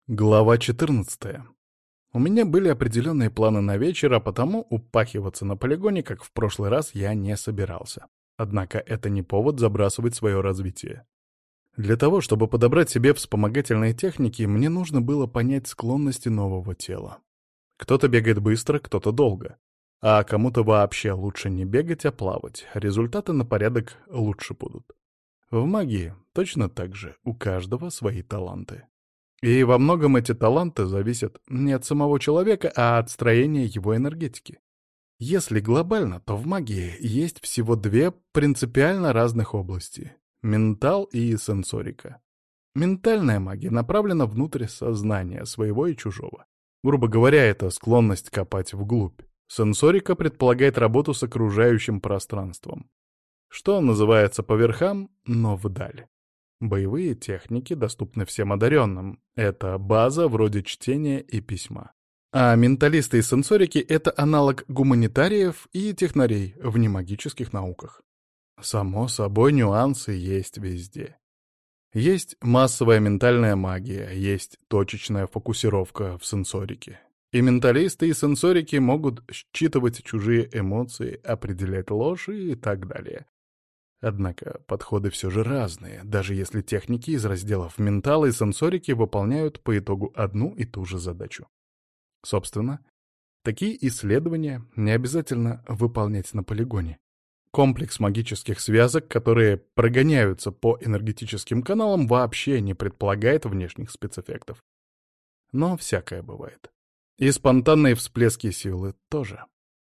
Глава 14. У меня были определенные планы на вечер, а потому упахиваться на полигоне, как в прошлый раз, я не собирался. Однако это не повод забрасывать свое развитие. Для того, чтобы подобрать себе вспомогательные техники, мне нужно было понять склонности нового тела. Кто-то бегает быстро, кто-то долго. А кому-то вообще лучше не бегать, а плавать. Результаты на порядок лучше будут. В магии точно так же, у каждого свои таланты. И во многом эти таланты зависят не от самого человека, а от строения его энергетики. Если глобально, то в магии есть всего две принципиально разных области — ментал и сенсорика. Ментальная магия направлена внутрь сознания своего и чужого. Грубо говоря, это склонность копать вглубь. Сенсорика предполагает работу с окружающим пространством, что называется по верхам, но вдаль. Боевые техники доступны всем одаренным. Это база вроде чтения и письма. А менталисты и сенсорики — это аналог гуманитариев и технарей в немагических науках. Само собой, нюансы есть везде. Есть массовая ментальная магия, есть точечная фокусировка в сенсорике. И менталисты, и сенсорики могут считывать чужие эмоции, определять ложь и так далее. Однако подходы все же разные, даже если техники из разделов ментала и сенсорики выполняют по итогу одну и ту же задачу. Собственно, такие исследования не обязательно выполнять на полигоне. Комплекс магических связок, которые прогоняются по энергетическим каналам, вообще не предполагает внешних спецэффектов. Но всякое бывает. И спонтанные всплески силы тоже.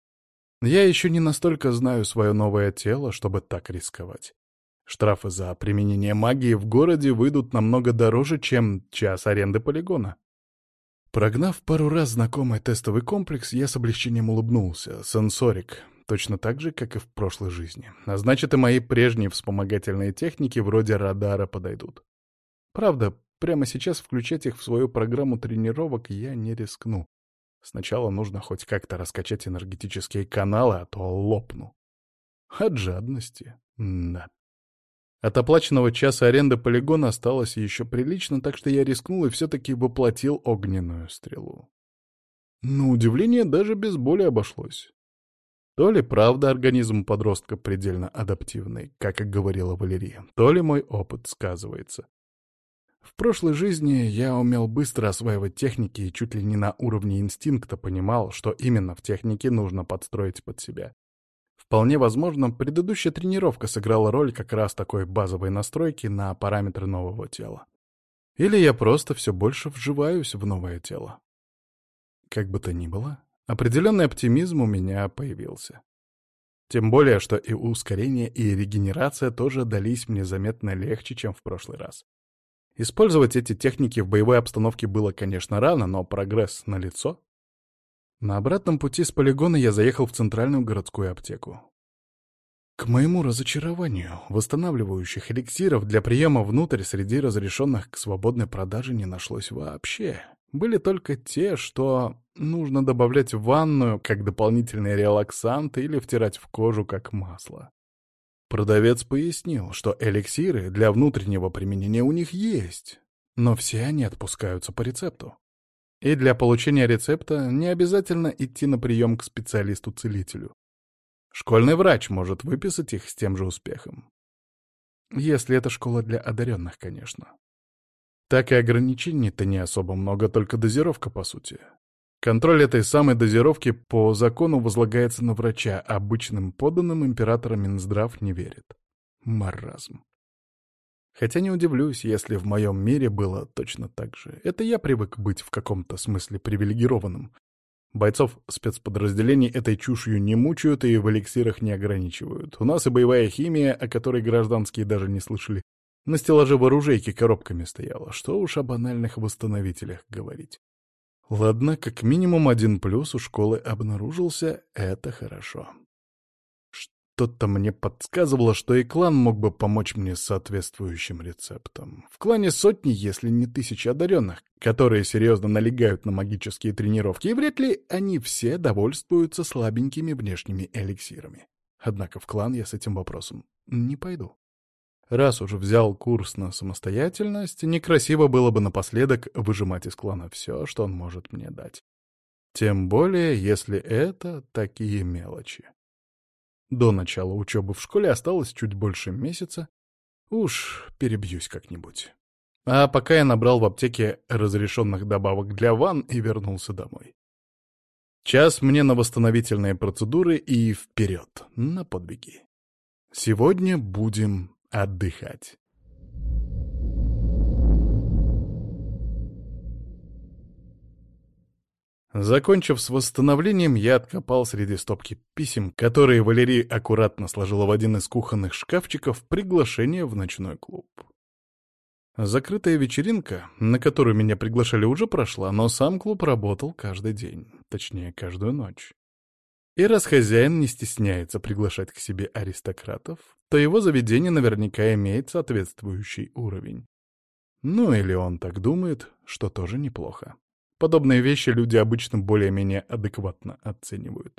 Я еще не настолько знаю свое новое тело, чтобы так рисковать. Штрафы за применение магии в городе выйдут намного дороже, чем час аренды полигона. Прогнав пару раз знакомый тестовый комплекс, я с облегчением улыбнулся. Сенсорик. Точно так же, как и в прошлой жизни. А значит, и мои прежние вспомогательные техники вроде радара подойдут. Правда, прямо сейчас включать их в свою программу тренировок я не рискну. Сначала нужно хоть как-то раскачать энергетические каналы, а то лопну. От жадности. Да. От оплаченного часа аренды полигона осталось еще прилично, так что я рискнул и все-таки воплотил огненную стрелу. На удивление, даже без боли обошлось. То ли правда организм подростка предельно адаптивный, как и говорила Валерия, то ли мой опыт сказывается. В прошлой жизни я умел быстро осваивать техники и чуть ли не на уровне инстинкта понимал, что именно в технике нужно подстроить под себя. Вполне возможно, предыдущая тренировка сыграла роль как раз такой базовой настройки на параметры нового тела. Или я просто все больше вживаюсь в новое тело. Как бы то ни было, определенный оптимизм у меня появился. Тем более, что и ускорение, и регенерация тоже дались мне заметно легче, чем в прошлый раз. Использовать эти техники в боевой обстановке было, конечно, рано, но прогресс налицо. На обратном пути с полигона я заехал в центральную городскую аптеку. К моему разочарованию, восстанавливающих эликсиров для приема внутрь среди разрешенных к свободной продаже не нашлось вообще. Были только те, что нужно добавлять в ванную как дополнительный релаксант или втирать в кожу как масло. Продавец пояснил, что эликсиры для внутреннего применения у них есть, но все они отпускаются по рецепту. И для получения рецепта не обязательно идти на прием к специалисту-целителю. Школьный врач может выписать их с тем же успехом. Если это школа для одаренных, конечно. Так и ограничений-то не особо много, только дозировка, по сути. Контроль этой самой дозировки по закону возлагается на врача, обычным подданным императора Минздрав не верит. Маразм. Хотя не удивлюсь, если в моем мире было точно так же. Это я привык быть в каком-то смысле привилегированным. Бойцов спецподразделений этой чушью не мучают и в эликсирах не ограничивают. У нас и боевая химия, о которой гражданские даже не слышали, на стеллаже в оружейке коробками стояла. Что уж о банальных восстановителях говорить. Ладно, как минимум один плюс у школы обнаружился, это хорошо. Что-то мне подсказывало, что и клан мог бы помочь мне с соответствующим рецептом. В клане сотни, если не тысячи одаренных, которые серьезно налегают на магические тренировки, и вряд ли они все довольствуются слабенькими внешними эликсирами. Однако в клан я с этим вопросом не пойду. Раз уж взял курс на самостоятельность, некрасиво было бы напоследок выжимать из клана все, что он может мне дать. Тем более, если это такие мелочи. До начала учебы в школе осталось чуть больше месяца. Уж перебьюсь как-нибудь. А пока я набрал в аптеке разрешенных добавок для ванн и вернулся домой. Час мне на восстановительные процедуры и вперед, на подвиги. Сегодня будем отдыхать. Закончив с восстановлением, я откопал среди стопки писем, которые Валерий аккуратно сложила в один из кухонных шкафчиков, приглашение в ночной клуб. Закрытая вечеринка, на которую меня приглашали, уже прошла, но сам клуб работал каждый день, точнее, каждую ночь. И раз хозяин не стесняется приглашать к себе аристократов, то его заведение наверняка имеет соответствующий уровень. Ну или он так думает, что тоже неплохо. Подобные вещи люди обычно более-менее адекватно оценивают.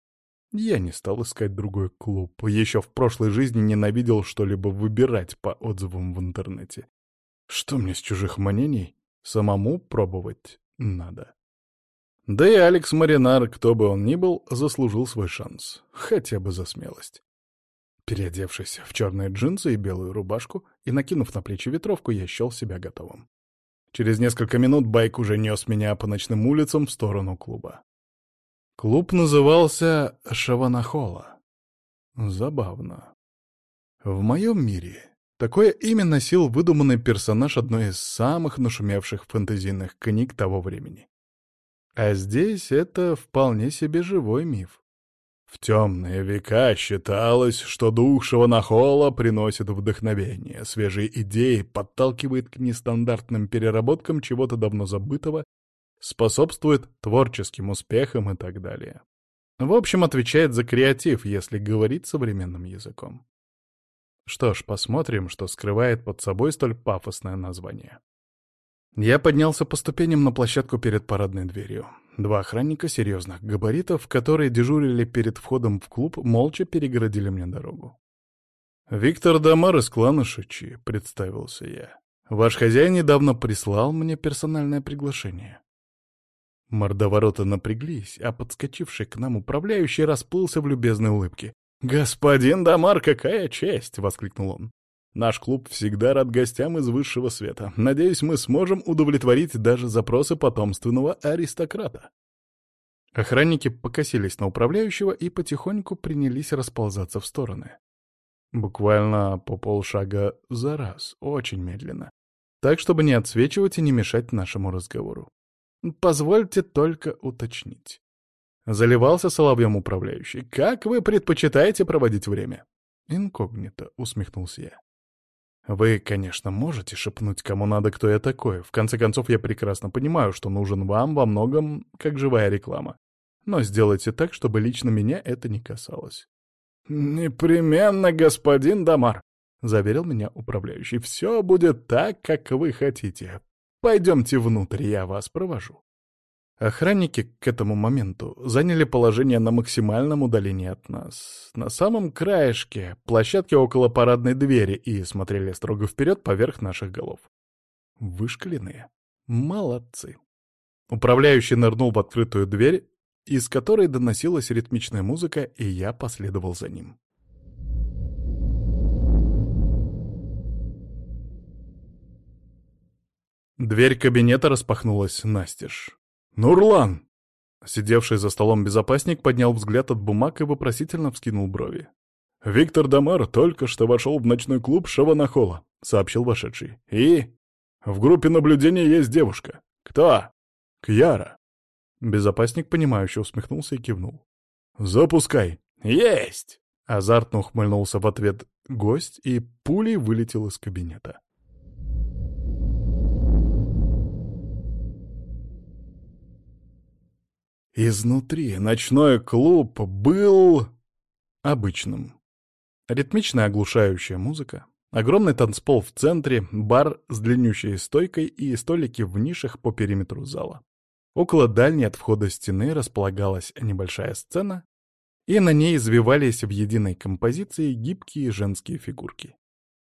Я не стал искать другой клуб. Еще в прошлой жизни ненавидел что-либо выбирать по отзывам в интернете. Что мне с чужих мнений? Самому пробовать надо. Да и Алекс Маринар, кто бы он ни был, заслужил свой шанс. Хотя бы за смелость. Переодевшись в черные джинсы и белую рубашку и накинув на плечи ветровку, я счел себя готовым. Через несколько минут байк уже нес меня по ночным улицам в сторону клуба. Клуб назывался Шаванахола. Забавно. В моем мире такое имя носил выдуманный персонаж одной из самых нашумевших фэнтезийных книг того времени. А здесь это вполне себе живой миф. В темные века считалось, что дух Шаванахола приносит вдохновение, свежие идеи, подталкивает к нестандартным переработкам чего-то давно забытого, способствует творческим успехам и так далее. В общем, отвечает за креатив, если говорить современным языком. Что ж, посмотрим, что скрывает под собой столь пафосное название. Я поднялся по ступеням на площадку перед парадной дверью. Два охранника серьезных габаритов, которые дежурили перед входом в клуб, молча перегородили мне дорогу. «Виктор Дамар из клана Шичи», — представился я. «Ваш хозяин недавно прислал мне персональное приглашение». Мордовороты напряглись, а подскочивший к нам управляющий расплылся в любезной улыбке. «Господин Дамар, какая честь!» — воскликнул он. «Наш клуб всегда рад гостям из высшего света. Надеюсь, мы сможем удовлетворить даже запросы потомственного аристократа». Охранники покосились на управляющего и потихоньку принялись расползаться в стороны. Буквально по полшага за раз, очень медленно. Так, чтобы не отсвечивать и не мешать нашему разговору. Позвольте только уточнить. Заливался соловьем управляющий. «Как вы предпочитаете проводить время?» «Инкогнито», — усмехнулся я. «Вы, конечно, можете шепнуть кому надо, кто я такой. В конце концов, я прекрасно понимаю, что нужен вам во многом как живая реклама. Но сделайте так, чтобы лично меня это не касалось». «Непременно, господин Дамар», — заверил меня управляющий. «Все будет так, как вы хотите. Пойдемте внутрь, я вас провожу». Охранники к этому моменту заняли положение на максимальном удалении от нас, на самом краешке площадки около парадной двери, и смотрели строго вперед поверх наших голов. Вышкаленные. Молодцы. Управляющий нырнул в открытую дверь, из которой доносилась ритмичная музыка, и я последовал за ним. Дверь кабинета распахнулась настежь. «Нурлан!» Сидевший за столом безопасник поднял взгляд от бумаг и вопросительно вскинул брови. «Виктор Дамар только что вошел в ночной клуб Шаванахола», — сообщил вошедший. «И? В группе наблюдения есть девушка. Кто?» «Кьяра». Безопасник, понимающе усмехнулся и кивнул. «Запускай». «Есть!» — азартно ухмыльнулся в ответ гость и пулей вылетел из кабинета. Изнутри ночной клуб был обычным. Ритмичная оглушающая музыка, огромный танцпол в центре, бар с длиннющей стойкой и столики в нишах по периметру зала. Около дальней от входа стены располагалась небольшая сцена, и на ней извивались в единой композиции гибкие женские фигурки.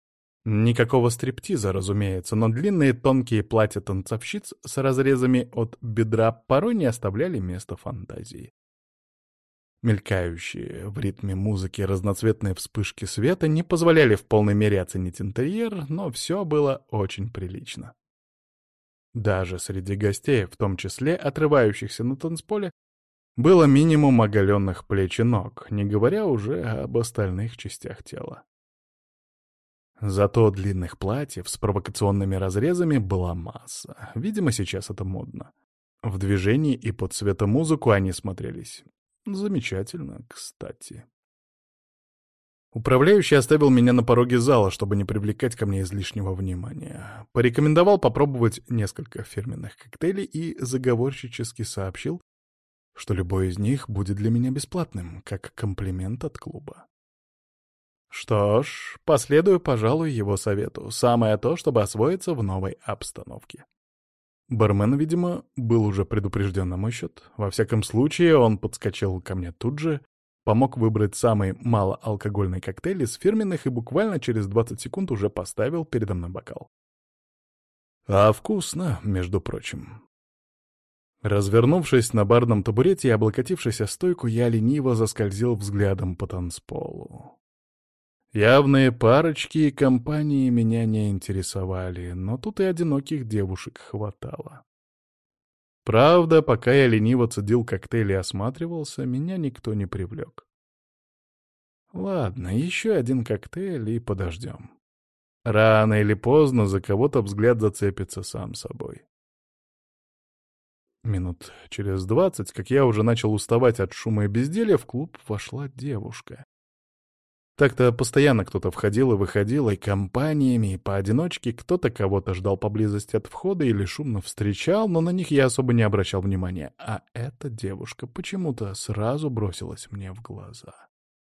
Никакого стриптиза, разумеется, но длинные тонкие платья танцовщиц с разрезами от бедра порой не оставляли места фантазии. Мелькающие в ритме музыки разноцветные вспышки света не позволяли в полной мере оценить интерьер, но все было очень прилично. Даже среди гостей, в том числе отрывающихся на танцполе, было минимум оголенных плеч и ног, не говоря уже об остальных частях тела. Зато длинных платьев с провокационными разрезами была масса. Видимо, сейчас это модно. В движении и под светомузыку они смотрелись замечательно, кстати. Управляющий оставил меня на пороге зала, чтобы не привлекать ко мне излишнего внимания. Порекомендовал попробовать несколько фирменных коктейлей и заговорщически сообщил, что любой из них будет для меня бесплатным, как комплимент от клуба. Что ж, последую, пожалуй, его совету. Самое то, чтобы освоиться в новой обстановке. Бармен, видимо, был уже предупрежден на мой счет. Во всяком случае, он подскочил ко мне тут же, помог выбрать самый малоалкогольный коктейль из фирменных и буквально через 20 секунд уже поставил передо мной бокал. А вкусно, между прочим. Развернувшись на барном табурете и облокотившись о стойку, я лениво заскользил взглядом по танцполу. Явные парочки и компании меня не интересовали, но тут и одиноких девушек хватало. Правда, пока я лениво цедил коктейль и осматривался, меня никто не привлек. Ладно, еще один коктейль и подождем. Рано или поздно за кого-то взгляд зацепится сам собой. Минут через 20, как я уже начал уставать от шума и безделья, в клуб вошла девушка. Так-то постоянно кто-то входил и выходил, и компаниями, и поодиночке, кто-то кого-то ждал поблизости от входа или шумно встречал, но на них я особо не обращал внимания. А эта девушка почему-то сразу бросилась мне в глаза.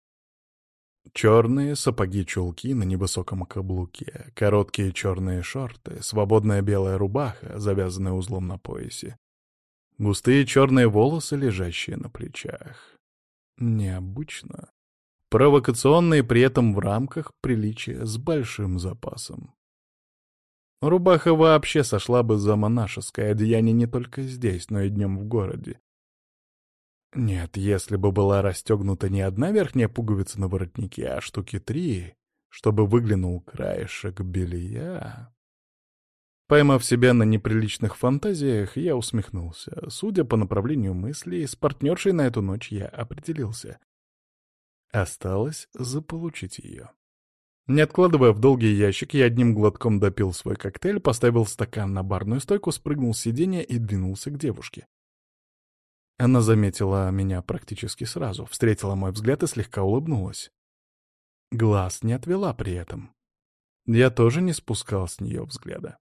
Черные сапоги-чулки на невысоком каблуке, короткие черные шорты, свободная белая рубаха, завязанная узлом на поясе, густые черные волосы, лежащие на плечах. Необычно. Провокационные при этом в рамках приличия с большим запасом. Рубаха вообще сошла бы за монашеское одеяние не только здесь, но и днем в городе. Нет, если бы была расстегнута не одна верхняя пуговица на воротнике, а штуки 3, чтобы выглянул краешек белья. Поймав себя на неприличных фантазиях, я усмехнулся. Судя по направлению мыслей, с партнершей на эту ночь я определился. Осталось заполучить ее. Не откладывая в долгий ящик, я одним глотком допил свой коктейль, поставил стакан на барную стойку, спрыгнул с сиденья и двинулся к девушке. Она заметила меня практически сразу, встретила мой взгляд и слегка улыбнулась. Глаз не отвела при этом. Я тоже не спускал с нее взгляда.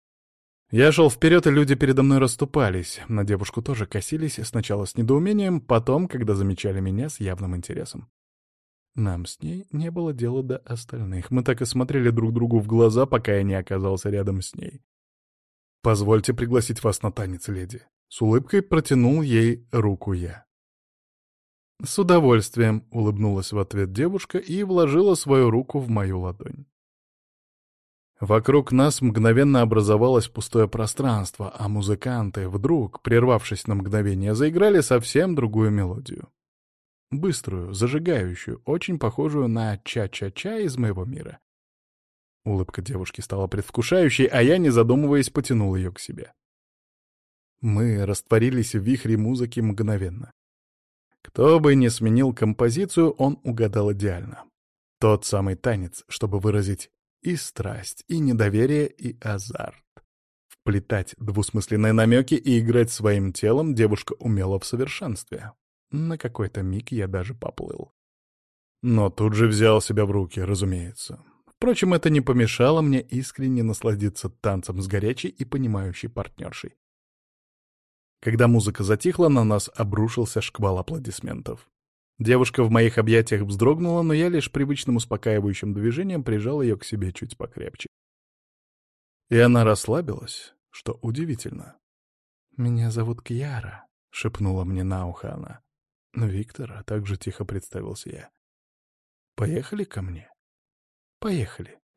Я шел вперед, и люди передо мной расступались. На девушку тоже косились, сначала с недоумением, потом, когда замечали меня, с явным интересом. Нам с ней не было дела до остальных. Мы так и смотрели друг другу в глаза, пока я не оказался рядом с ней. «Позвольте пригласить вас на танец, леди». С улыбкой протянул ей руку я. «С удовольствием», — улыбнулась в ответ девушка и вложила свою руку в мою ладонь. Вокруг нас мгновенно образовалось пустое пространство, а музыканты, вдруг, прервавшись на мгновение, заиграли совсем другую мелодию. Быструю, зажигающую, очень похожую на ча-ча-ча из моего мира. Улыбка девушки стала предвкушающей, а я, не задумываясь, потянул ее к себе. Мы растворились в вихре музыки мгновенно. Кто бы ни сменил композицию, он угадал идеально. Тот самый танец, чтобы выразить и страсть, и недоверие, и азарт. Вплетать двусмысленные намеки и играть своим телом девушка умела в совершенстве. На какой-то миг я даже поплыл. Но тут же взял себя в руки, разумеется. Впрочем, это не помешало мне искренне насладиться танцем с горячей и понимающей партнершей. Когда музыка затихла, на нас обрушился шквал аплодисментов. Девушка в моих объятиях вздрогнула, но я лишь привычным успокаивающим движением прижал ее к себе чуть покрепче. И она расслабилась, что удивительно. «Меня зовут Кьяра», — шепнула мне на ухо она. «Виктор», — также тихо представился я. «Поехали ко мне?» «Поехали».